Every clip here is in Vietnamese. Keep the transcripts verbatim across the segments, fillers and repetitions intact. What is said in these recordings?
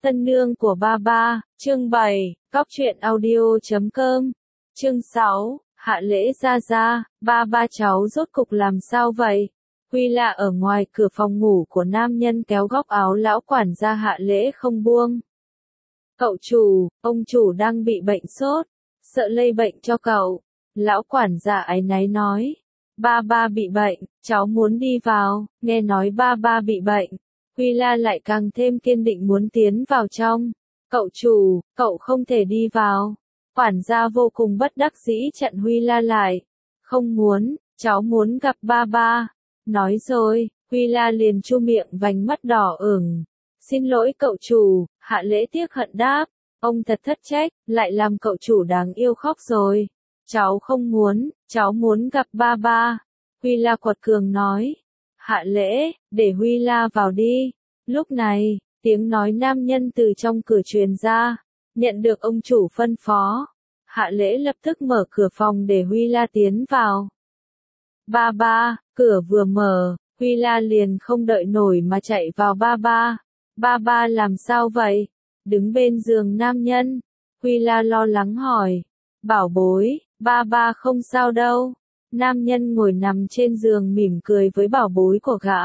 Tân nương của ba ba, chương bảy, Góc truyện audio chấm com, chương sáu, hạ lễ ra ra, ba ba cháu rốt cục làm sao vậy? Huy là ở ngoài cửa phòng ngủ của nam nhân kéo góc áo lão quản gia hạ lễ không buông. Cậu chủ, ông chủ đang bị bệnh sốt, sợ lây bệnh cho cậu. Lão quản gia áy náy nói, ba ba bị bệnh, cháu muốn đi vào, nghe nói ba ba bị bệnh. Huy La lại càng thêm kiên định muốn tiến vào trong. Cậu chủ, cậu không thể đi vào. Quản gia vô cùng bất đắc dĩ chặn Huy La lại. Không muốn, cháu muốn gặp ba ba. Nói rồi, Huy La liền chu miệng vành mắt đỏ ửng. Xin lỗi cậu chủ, hạ lễ tiếc hận đáp. Ông thật thất trách, lại làm cậu chủ đáng yêu khóc rồi. Cháu không muốn, cháu muốn gặp ba ba. Huy La quật cường nói. Hạ lễ, để Huy La vào đi. Lúc này, tiếng nói nam nhân từ trong cửa truyền ra. Nhận được ông chủ phân phó. Hạ lễ lập tức mở cửa phòng để Huy La tiến vào. Ba ba, cửa vừa mở, Huy La liền không đợi nổi mà chạy vào ba ba. Ba ba làm sao vậy? Đứng bên giường nam nhân. Huy La lo lắng hỏi. Bảo bối, ba ba không sao đâu. Nam nhân ngồi nằm trên giường mỉm cười với bảo bối của gã.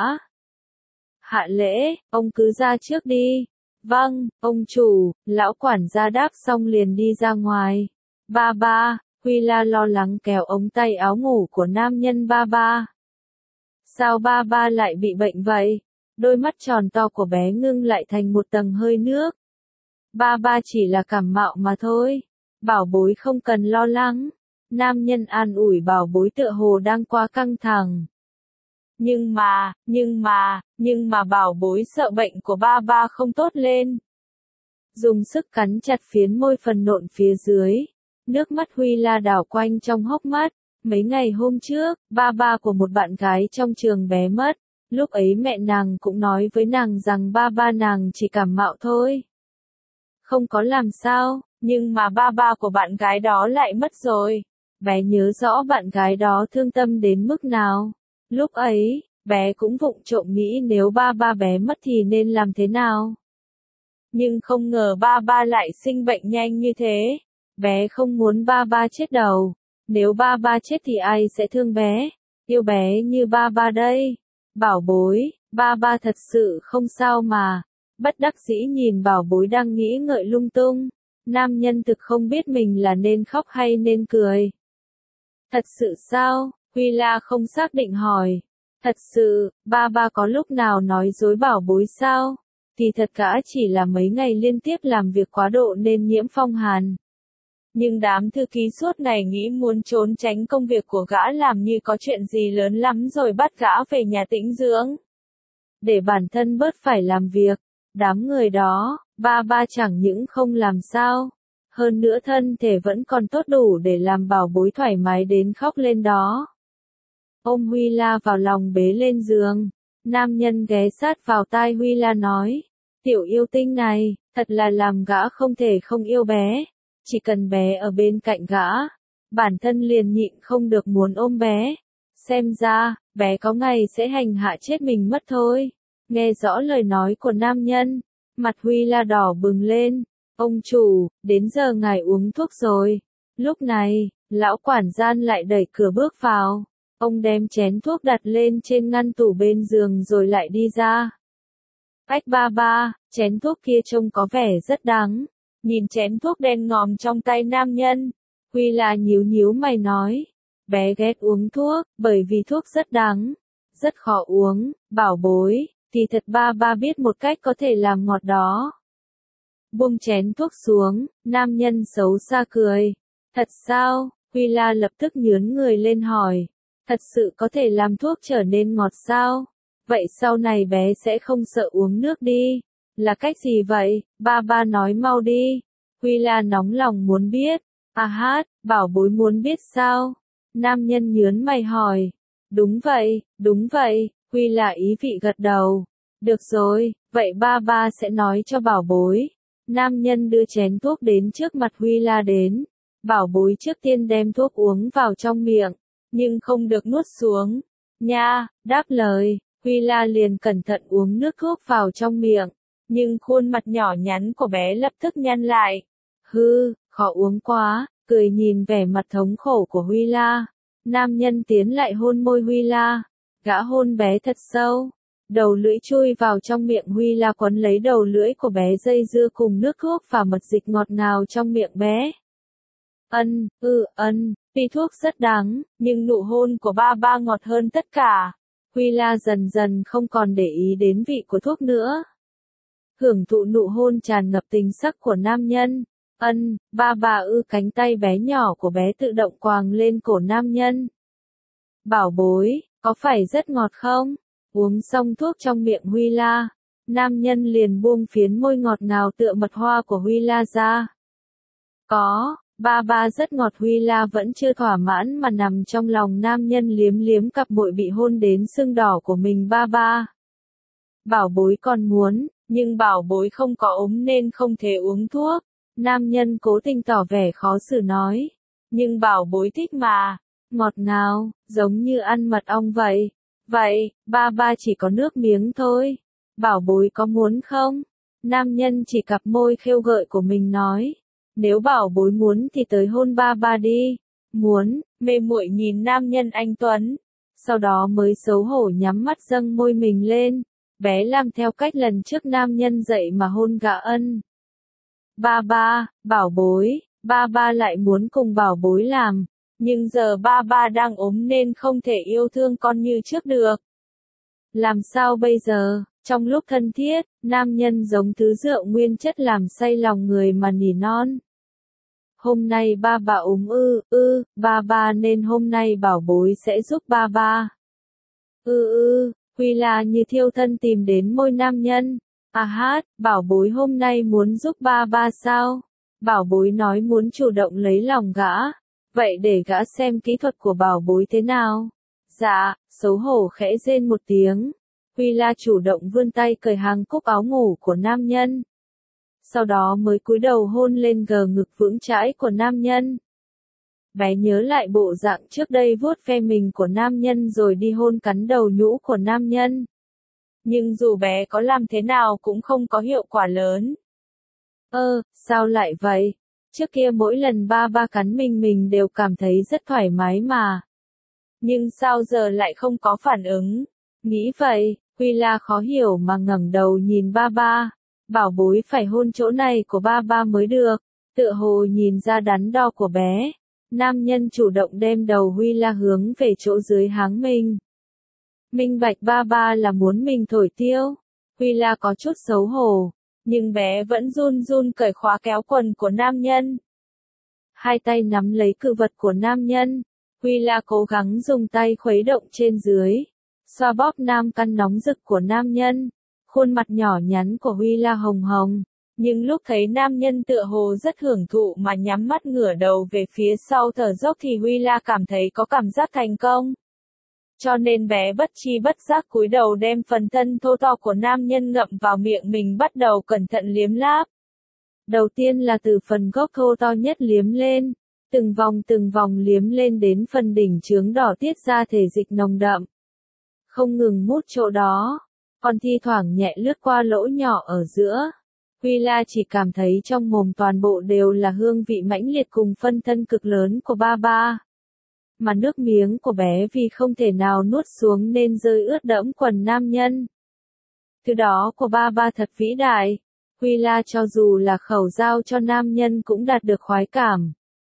Hạ lễ, ông cứ ra trước đi. Vâng, ông chủ, lão quản gia đáp xong liền đi ra ngoài. Ba ba, Huy La lo lắng kéo ống tay áo ngủ của nam nhân ba ba. Sao ba ba lại bị bệnh vậy? Đôi mắt tròn to của bé ngưng lại thành một tầng hơi nước. Ba ba chỉ là cảm mạo mà thôi. Bảo bối không cần lo lắng. Nam nhân an ủi bảo bối tựa hồ đang quá căng thẳng. Nhưng mà, nhưng mà, nhưng mà bảo bối sợ bệnh của ba ba không tốt lên. Dùng sức cắn chặt phiến môi phần nộn phía dưới. Nước mắt Huy La đảo quanh trong hốc mắt. Mấy ngày hôm trước, ba ba của một bạn gái trong trường bé mất. Lúc ấy mẹ nàng cũng nói với nàng rằng ba ba nàng chỉ cảm mạo thôi. Không có làm sao, nhưng mà ba ba của bạn gái đó lại mất rồi. Bé nhớ rõ bạn gái đó thương tâm đến mức nào. Lúc ấy, bé cũng vụng trộm nghĩ nếu ba ba bé mất thì nên làm thế nào. Nhưng không ngờ ba ba lại sinh bệnh nhanh như thế. Bé không muốn ba ba chết đầu. Nếu ba ba chết thì ai sẽ thương bé, yêu bé như ba ba đây. Bảo bối, ba ba thật sự không sao mà. Bất đắc dĩ nhìn bảo bối đang nghĩ ngợi lung tung. Nam nhân thực không biết mình là nên khóc hay nên cười. Thật sự sao? Huy La không xác định hỏi. Thật sự, ba ba có lúc nào nói dối bảo bối sao? Thì thật cả chỉ là mấy ngày liên tiếp làm việc quá độ nên nhiễm phong hàn. Nhưng đám thư ký suốt ngày nghĩ muốn trốn tránh công việc của gã làm như có chuyện gì lớn lắm rồi bắt gã về nhà tĩnh dưỡng. Để bản thân bớt phải làm việc. Đám người đó, ba ba chẳng những không làm sao. Hơn nữa thân thể vẫn còn tốt đủ để làm bảo bối thoải mái đến khóc lên đó. Ôm Huy La vào lòng bế lên giường. Nam nhân ghé sát vào tai Huy La nói. Tiểu yêu tinh này, thật là làm gã không thể không yêu bé. Chỉ cần bé ở bên cạnh gã, bản thân liền nhịn không được muốn ôm bé. Xem ra, bé có ngày sẽ hành hạ chết mình mất thôi. Nghe rõ lời nói của nam nhân, mặt Huy La đỏ bừng lên. Ông chủ, đến giờ ngài uống thuốc rồi. Lúc này, lão quản gian lại đẩy cửa bước vào. Ông đem chén thuốc đặt lên trên ngăn tủ bên giường rồi lại đi ra. Ách ba ba, chén thuốc kia trông có vẻ rất đắng. Nhìn chén thuốc đen ngòm trong tay nam nhân, Huy La nhíu nhíu mày nói. Bé ghét uống thuốc, bởi vì thuốc rất đắng, rất khó uống, bảo bối, thì thật ba ba biết một cách có thể làm ngọt đó. Buông chén thuốc xuống, nam nhân xấu xa cười. Thật sao? Huy La lập tức nhướng người lên hỏi. Thật sự có thể làm thuốc trở nên ngọt sao? Vậy sau này bé sẽ không sợ uống nước đi. Là cách gì vậy? Ba ba nói mau đi. Huy La nóng lòng muốn biết. À hát, bảo bối muốn biết sao? Nam nhân nhướng mày hỏi. Đúng vậy, đúng vậy. Huy La ý vị gật đầu. Được rồi, vậy ba ba sẽ nói cho bảo bối. Nam nhân đưa chén thuốc đến trước mặt Huy La đến. Bảo bối trước tiên đem thuốc uống vào trong miệng, nhưng không được nuốt xuống. Nha, đáp lời, Huy La liền cẩn thận uống nước thuốc vào trong miệng. nhưng khuôn mặt nhỏ nhắn của bé lập tức nhăn lại. Hư, khó uống quá, cười nhìn vẻ mặt thống khổ của Huy La. Nam nhân tiến lại hôn môi Huy La. Gã hôn bé thật sâu. Đầu lưỡi chui vào trong miệng Huy La quấn lấy đầu lưỡi của bé dây dưa cùng nước thuốc và mật dịch ngọt ngào trong miệng bé. Ân, ư, ân, tuy thuốc rất đắng, nhưng nụ hôn của ba ba ngọt hơn tất cả. Huy La dần dần không còn để ý đến vị của thuốc nữa. Hưởng thụ nụ hôn tràn ngập tình sắc của nam nhân. Ân, ba ba ư, cánh tay bé nhỏ của bé tự động quàng lên cổ nam nhân. Bảo bối, có phải rất ngọt không? Uống xong thuốc trong miệng Huy La, nam nhân liền buông phiến môi ngọt ngào tựa mật hoa của Huy La ra. Có, ba ba rất ngọt. Huy La vẫn chưa thỏa mãn mà nằm trong lòng nam nhân liếm liếm cặp môi bị hôn đến sưng đỏ của mình. Ba ba. Bảo bối còn muốn, nhưng bảo bối không có ốm nên không thể uống thuốc. Nam nhân cố tình tỏ vẻ khó xử nói. Nhưng bảo bối thích mà. Ngọt ngào, giống như ăn mật ong vậy. Vậy, ba ba chỉ có nước miếng thôi. Bảo bối có muốn không? Nam nhân chỉ cặp môi khêu gợi của mình nói. Nếu bảo bối muốn thì tới hôn ba ba đi. Muốn, mê muội nhìn nam nhân anh tuấn. Sau đó mới xấu hổ nhắm mắt dâng môi mình lên. Bé làm theo cách lần trước nam nhân dậy mà hôn gã. Ân. Ba ba, bảo bối, ba ba lại muốn cùng bảo bối làm. Nhưng giờ ba ba đang ốm nên không thể yêu thương con như trước được. Làm sao bây giờ? Trong lúc thân thiết, nam nhân giống thứ rượu nguyên chất làm say lòng người mà nỉ non. Hôm nay ba ba ốm ư, ư, ba ba nên hôm nay bảo bối sẽ giúp ba ba. Ư ư, Huy La như thiêu thân tìm đến môi nam nhân. À hát, bảo bối hôm nay muốn giúp ba ba sao? Bảo bối nói muốn chủ động lấy lòng gã. Vậy để gã xem kỹ thuật của bảo bối thế nào. Dạ, xấu hổ khẽ rên một tiếng. Huy La chủ động vươn tay cởi hàng cúc áo ngủ của nam nhân. Sau đó mới cúi đầu hôn lên gờ ngực vững chãi của nam nhân. Bé nhớ lại bộ dạng trước đây vuốt ve mình của nam nhân rồi đi hôn cắn đầu nhũ của nam nhân. Nhưng dù bé có làm thế nào cũng không có hiệu quả lớn. Ơ, sao lại vậy? Trước kia mỗi lần ba ba cắn mình mình đều cảm thấy rất thoải mái mà. Nhưng sao giờ lại không có phản ứng? Nghĩ vậy, Huy La khó hiểu mà ngẩng đầu nhìn ba ba. Bảo bối phải hôn chỗ này của ba ba mới được. Tựa hồ nhìn ra đắn đo của bé. Nam nhân chủ động đem đầu Huy La hướng về chỗ dưới háng mình. Minh bạch ba ba là muốn mình thổi tiêu. Huy La có chút xấu hổ. Nhưng bé vẫn run run cởi khóa kéo quần của nam nhân. Hai tay nắm lấy cự vật của nam nhân. Huy La cố gắng dùng tay khuấy động trên dưới. Xoa bóp nam căn nóng rực của nam nhân. Khuôn mặt nhỏ nhắn của Huy La hồng hồng. Nhưng lúc thấy nam nhân tựa hồ rất hưởng thụ mà nhắm mắt ngửa đầu về phía sau thở dốc thì Huy La cảm thấy có cảm giác thành công. Cho nên bé bất chi bất giác cúi đầu đem phần thân thô to của nam nhân ngậm vào miệng mình bắt đầu cẩn thận liếm láp. Đầu tiên là từ phần gốc thô to nhất liếm lên, từng vòng từng vòng liếm lên đến phần đỉnh chướng đỏ tiết ra thể dịch nồng đậm. Không ngừng mút chỗ đó, còn thi thoảng nhẹ lướt qua lỗ nhỏ ở giữa. Huy La chỉ cảm thấy trong mồm toàn bộ đều là hương vị mãnh liệt cùng phân thân cực lớn của ba ba. Mà nước miếng của bé vì không thể nào nuốt xuống nên rơi ướt đẫm quần nam nhân. Thứ đó của ba ba thật vĩ đại. Huy La cho dù là khẩu giao cho nam nhân cũng đạt được khoái cảm.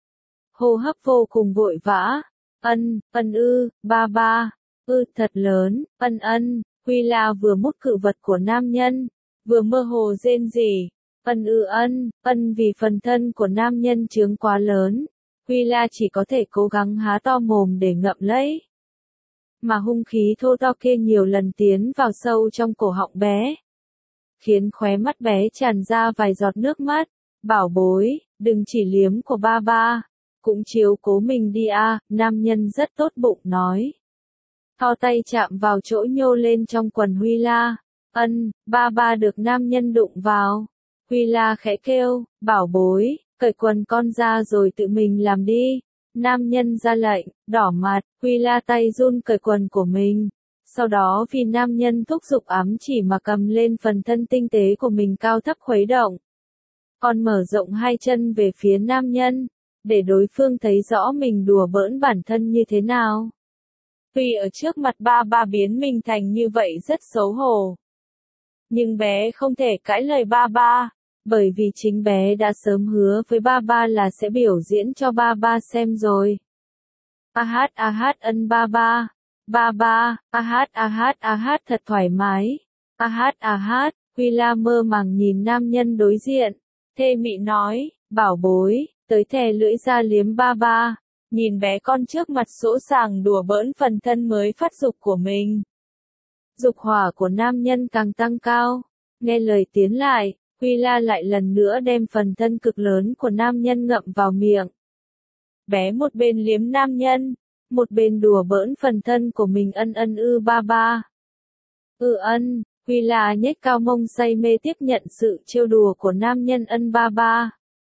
Hô hấp vô cùng vội vã. Ân, ân ư, ba ba, ư thật lớn, ân ân. Huy La vừa mút cự vật của nam nhân, vừa mơ hồ rên rỉ. Ân ư ân, ân vì phần thân của nam nhân chướng quá lớn. Huy La chỉ có thể cố gắng há to mồm để ngậm lấy. Mà hung khí thô to kia nhiều lần tiến vào sâu trong cổ họng bé. Khiến khóe mắt bé tràn ra vài giọt nước mắt. Bảo bối, đừng chỉ liếm của ba ba. Cũng chiếu cố mình đi a. Nam nhân rất tốt bụng nói. Thò tay chạm vào chỗ nhô lên trong quần Huy La. Ân, ba ba được nam nhân đụng vào. Huy La khẽ kêu, bảo bối, cởi quần con ra rồi tự mình làm đi. Nam nhân ra lệnh, đỏ mặt, Huy La tay run cởi quần của mình. Sau đó vì nam nhân thúc giục ám chỉ mà cầm lên phần thân tinh tế của mình cao thấp khuấy động. Còn mở rộng hai chân về phía nam nhân, để đối phương thấy rõ mình đùa bỡn bản thân như thế nào. Tuy ở trước mặt ba ba biến mình thành như vậy rất xấu hổ. Nhưng bé không thể cãi lời ba ba, bởi vì chính bé đã sớm hứa với ba ba là sẽ biểu diễn cho ba ba xem rồi. A hát a hát ân ba ba, ba ba, a hát a hát a hát thật thoải mái. A hát a hát, Huy La mơ màng nhìn nam nhân đối diện, thê mị nói, bảo bối, tới thè lưỡi ra liếm ba ba, nhìn bé con trước mặt sỗ sàng đùa bỡn phần thân mới phát dục của mình. Dục hỏa của nam nhân càng tăng cao, nghe lời tiến lại, Huy La lại lần nữa đem phần thân cực lớn của nam nhân ngậm vào miệng. Bé một bên liếm nam nhân, một bên đùa bỡn phần thân của mình ân ân ư ba ba. Ừ ân, Huy La nhếch cao mông say mê tiếp nhận sự trêu đùa của nam nhân ân ba ba.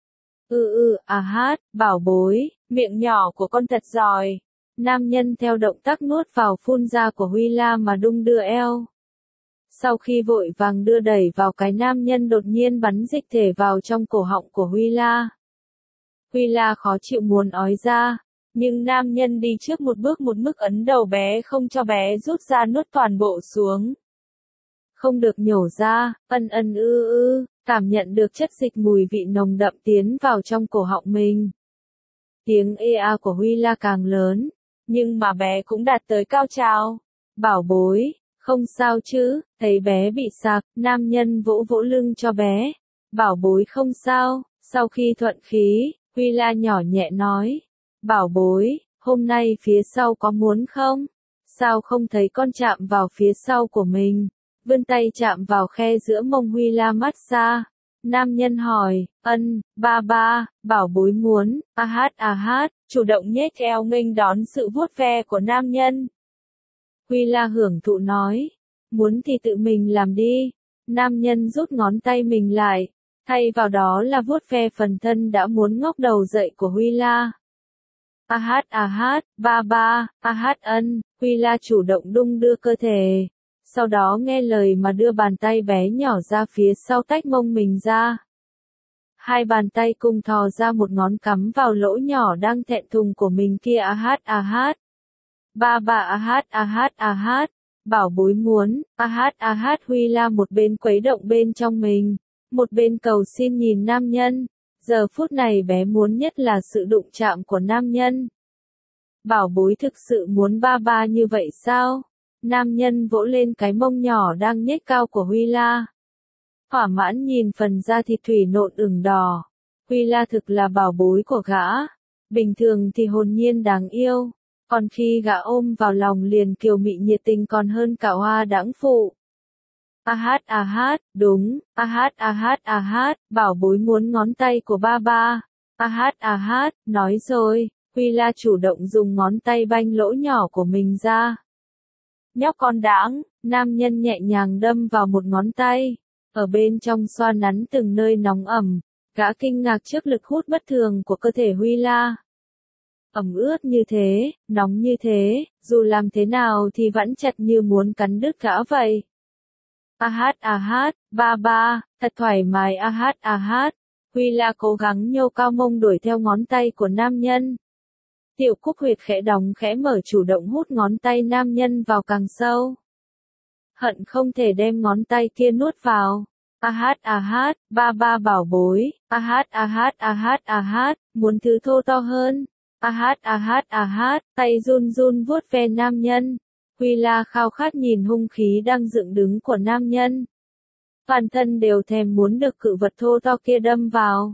Ừ ừ, à hát, bảo bối, miệng nhỏ của con thật giỏi. Nam nhân theo động tác nuốt vào phun ra của Huy La mà đung đưa eo. Sau khi vội vàng đưa đẩy vào cái nam nhân đột nhiên bắn dịch thể vào trong cổ họng của Huy La. Huy La khó chịu muốn ói ra, nhưng nam nhân đi trước một bước một mức ấn đầu bé không cho bé rút ra nuốt toàn bộ xuống. Không được nhổ ra, ân ân ư ư, cảm nhận được chất dịch mùi vị nồng đậm tiến vào trong cổ họng mình. Tiếng ê a của Huy La càng lớn, nhưng mà bé cũng đạt tới cao trào. Bảo bối, không sao chứ, thấy bé bị sặc, nam nhân vỗ vỗ lưng cho bé. Bảo bối không sao, sau khi thuận khí, Huy La nhỏ nhẹ nói. Bảo bối, hôm nay phía sau có muốn không? Sao không thấy con chạm vào phía sau của mình? Vươn tay chạm vào khe giữa mông Huy La massage. Nam nhân hỏi, ân, ba ba, bảo bối muốn, a hát a hát, chủ động nhếch eo nghênh đón sự vuốt ve của nam nhân. Huy La hưởng thụ nói, muốn thì tự mình làm đi. Nam nhân rút ngón tay mình lại, thay vào đó là vuốt ve phần thân đã muốn ngóc đầu dậy của Huy La. A hát a hát, ba ba, a hát ân, Huy La chủ động đung đưa cơ thể. Sau đó nghe lời mà đưa bàn tay bé nhỏ ra phía sau tách mông mình ra. Hai bàn tay cùng thò ra một ngón cắm vào lỗ nhỏ đang thẹn thùng của mình kia a hát a hát. Ba ba a hát a hát a hát, bảo bối muốn, a hát a hát Huy La một bên quấy động bên trong mình, một bên cầu xin nhìn nam nhân. Giờ phút này bé muốn nhất là sự đụng chạm của nam nhân. Bảo bối thực sự muốn ba ba như vậy sao? Nam nhân vỗ lên cái mông nhỏ đang nhếch cao của Huy La. Thỏa mãn nhìn phần da thịt thủy nộn ửng đỏ. Huy La thực là bảo bối của gã. Bình thường thì hồn nhiên đáng yêu. Còn khi gã ôm vào lòng liền kiều mị nhiệt tình còn hơn cả hoa đãng phụ. A hát a hát, đúng, a hát a hát a hát, bảo bối muốn ngón tay của ba ba. A hát a hát, nói rồi, Huy La chủ động dùng ngón tay banh lỗ nhỏ của mình ra. Nhóc con đãng, nam nhân nhẹ nhàng đâm vào một ngón tay, ở bên trong xoa nắn từng nơi nóng ẩm, gã kinh ngạc trước lực hút bất thường của cơ thể Huy La. Ẩm ướt như thế, nóng như thế, dù làm thế nào thì vẫn chặt như muốn cắn đứt gã vậy. A hát a hát, ba ba, thật thoải mái a hát a hát, Huy La cố gắng nhô cao mông đuổi theo ngón tay của nam nhân. Tiểu Cúc huyệt khẽ đóng khẽ mở chủ động hút ngón tay nam nhân vào càng sâu. Hận không thể đem ngón tay kia nuốt vào. A hát a hát, ba ba bảo bối, a hát a hát a hát a hát, muốn thứ thô to hơn. A hát a hát a hát, tay run run vuốt ve nam nhân. Huy La khao khát nhìn hung khí đang dựng đứng của nam nhân. Toàn thân đều thèm muốn được cự vật thô to kia đâm vào.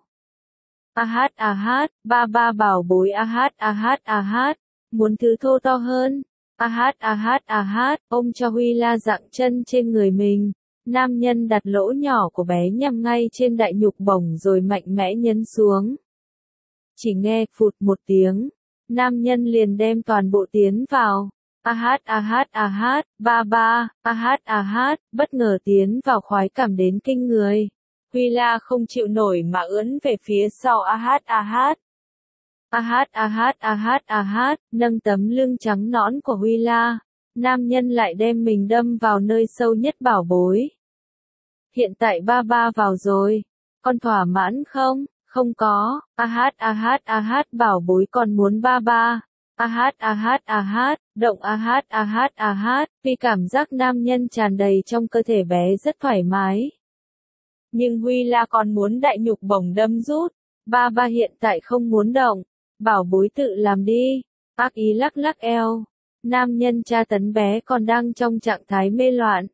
A hát a hát, ba ba bảo bối a hát a hát a hát, muốn thứ thô to hơn. A hát a hát a hát, ôm cho Huy La dặng chân trên người mình. Nam nhân đặt lỗ nhỏ của bé nhằm ngay trên đại nhục bổng rồi mạnh mẽ nhấn xuống. Chỉ nghe phụt một tiếng, nam nhân liền đem toàn bộ tiến vào. A hát a hát a hát, ba ba, a hát a hát, bất ngờ tiến vào khoái cảm đến kinh người. Huy La không chịu nổi mà ướn về phía sau a hát a hát. A hát a hát a hát a hát, nâng tấm lưng trắng nõn của Huy La. nam nhân lại đem mình đâm vào nơi sâu nhất bảo bối. Hiện tại ba ba vào rồi, con thỏa mãn không? Không có, a hát a hát a hát bảo bối còn muốn ba ba. A hát a hát a hát, động a hát a hát a hát, vì cảm giác nam nhân tràn đầy trong cơ thể bé rất thoải mái. Nhưng Huy La còn muốn đại nhục bổng đâm rút, ba ba hiện tại không muốn động, bảo bối tự làm đi. Ác ý lắc lắc eo, nam nhân tra tấn bé còn đang trong trạng thái mê loạn.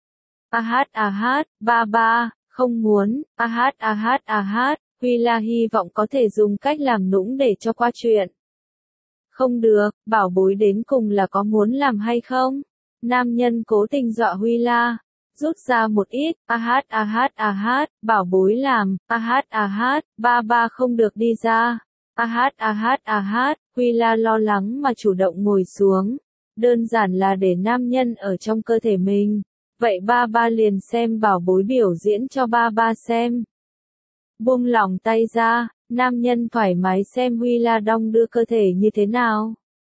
A hát a hát, ba ba, không muốn, a hát a hát a hát, Huy La hy vọng có thể dùng cách làm nũng để cho qua chuyện. Không được, bảo bối đến cùng là có muốn làm hay không? Nam nhân cố tình dọa Huy La, rút ra một ít, a hát a hát a hát, bảo bối làm, a hát a hát, ba ba không được đi ra. A hát a hát a hát, Huy La lo lắng mà chủ động ngồi xuống, đơn giản là để nam nhân ở trong cơ thể mình. Vậy ba ba liền xem bảo bối biểu diễn cho ba ba xem. Buông lỏng tay ra, nam nhân thoải mái xem Huy La đong đưa cơ thể như thế nào.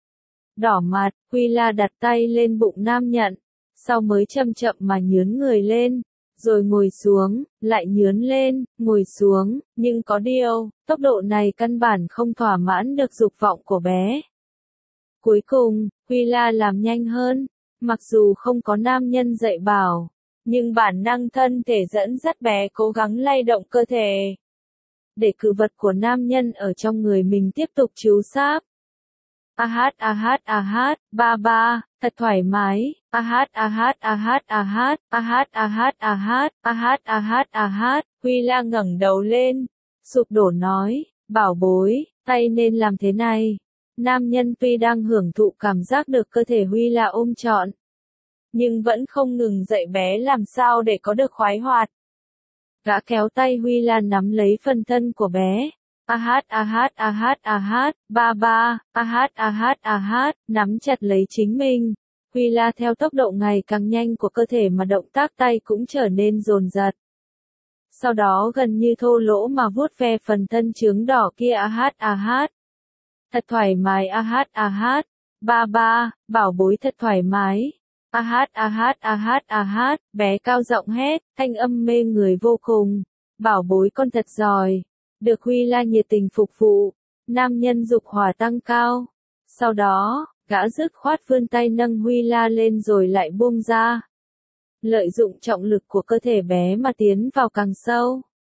Đỏ mặt, Huy La đặt tay lên bụng nam nhận, sau mới chậm chậm mà nhướn người lên, rồi ngồi xuống, lại nhướn lên, ngồi xuống, nhưng có điều, tốc độ này căn bản không thỏa mãn được dục vọng của bé. Cuối cùng, Huy La làm nhanh hơn, mặc dù không có nam nhân dạy bảo, nhưng bản năng thân thể dẫn dắt bé cố gắng lay động cơ thể, để cử vật của nam nhân ở trong người mình tiếp tục chiếu sáp. A hát a hát a hát, ba ba, thật thoải mái. A hát a hát a hát a hát, a hát a hát a hát, a hát a hát a hát. Huy La ngẩng đầu lên, sụp đổ nói, bảo bối, tay nên làm thế này. Nam nhân tuy đang hưởng thụ cảm giác được cơ thể Huy La ôm trọn, nhưng vẫn không ngừng dạy bé làm sao để có được khoái hoạt. Gã kéo tay Huy La nắm lấy phần thân của bé. A hát a hát a hát a hát, ba ba, a hát a hát a hát, nắm chặt lấy chính mình. Huy La theo tốc độ ngày càng nhanh của cơ thể mà động tác tay cũng trở nên dồn dập. Sau đó gần như thô lỗ mà vuốt ve phần thân trướng đỏ kia. A hát a hát. Thật thoải mái. A hát a hát, ba ba, bảo bối thật thoải mái. A hát a hát a hát a hát, bé cao giọng hét, thanh âm mê người vô cùng. Bảo bối con thật giỏi. Được Huy La nhiệt tình phục vụ, nam nhân dục hỏa tăng cao. Sau đó, gã dứt khoát vươn tay nâng Huy La lên rồi lại buông ra. Lợi dụng trọng lực của cơ thể bé mà tiến vào càng sâu.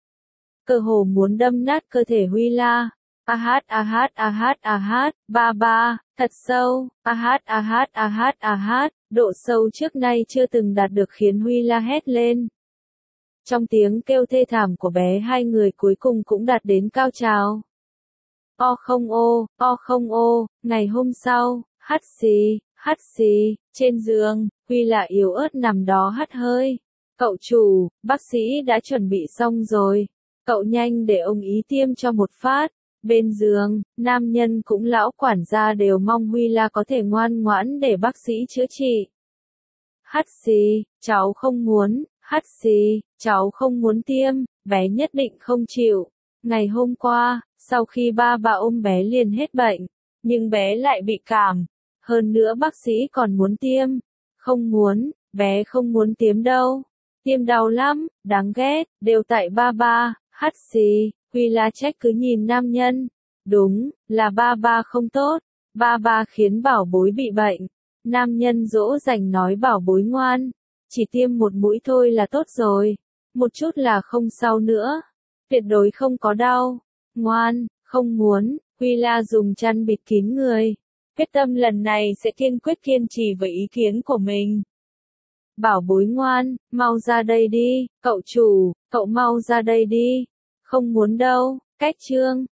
Cơ hồ muốn đâm nát cơ thể Huy La. A hát a hát a hát a hát, ba ba, thật sâu. A hát a hát a hát a hát, độ sâu trước nay chưa từng đạt được khiến Huy La hét lên. Trong tiếng kêu thê thảm của bé, hai người cuối cùng cũng đạt đến cao trào. O không ô, o không ô, ngày hôm sau, hắt xì, hắt xì, trên giường, Huy La yếu ớt nằm đó hắt hơi. Cậu chủ, bác sĩ đã chuẩn bị xong rồi. Cậu nhanh để ông ý tiêm cho một phát. Bên giường, nam nhân cũng lão quản gia đều mong Huy La có thể ngoan ngoãn để bác sĩ chữa trị. Hắt xì, cháu không muốn. Hắt xì, cháu không muốn tiêm, bé nhất định không chịu. Ngày hôm qua, sau khi ba bà ôm bé liền hết bệnh, nhưng bé lại bị cảm. Hơn nữa bác sĩ còn muốn tiêm. Không muốn, bé không muốn tiêm đâu. Tiêm đau lắm, đáng ghét, đều tại ba ba. Hắt xì, Huy La trách cứ nhìn nam nhân. Đúng, là ba ba không tốt. Ba ba khiến bảo bối bị bệnh. Nam nhân dỗ dành nói bảo bối ngoan. Chỉ tiêm một mũi thôi là tốt rồi. Một chút là không sao nữa. Tuyệt đối không có đau. Ngoan, không muốn. Huy La dùng chăn bịt kín người. Quyết tâm lần này sẽ kiên quyết kiên trì với ý kiến của mình. Bảo bối ngoan, mau ra đây đi. Cậu chủ, cậu mau ra đây đi. Không muốn đâu. Cách chương.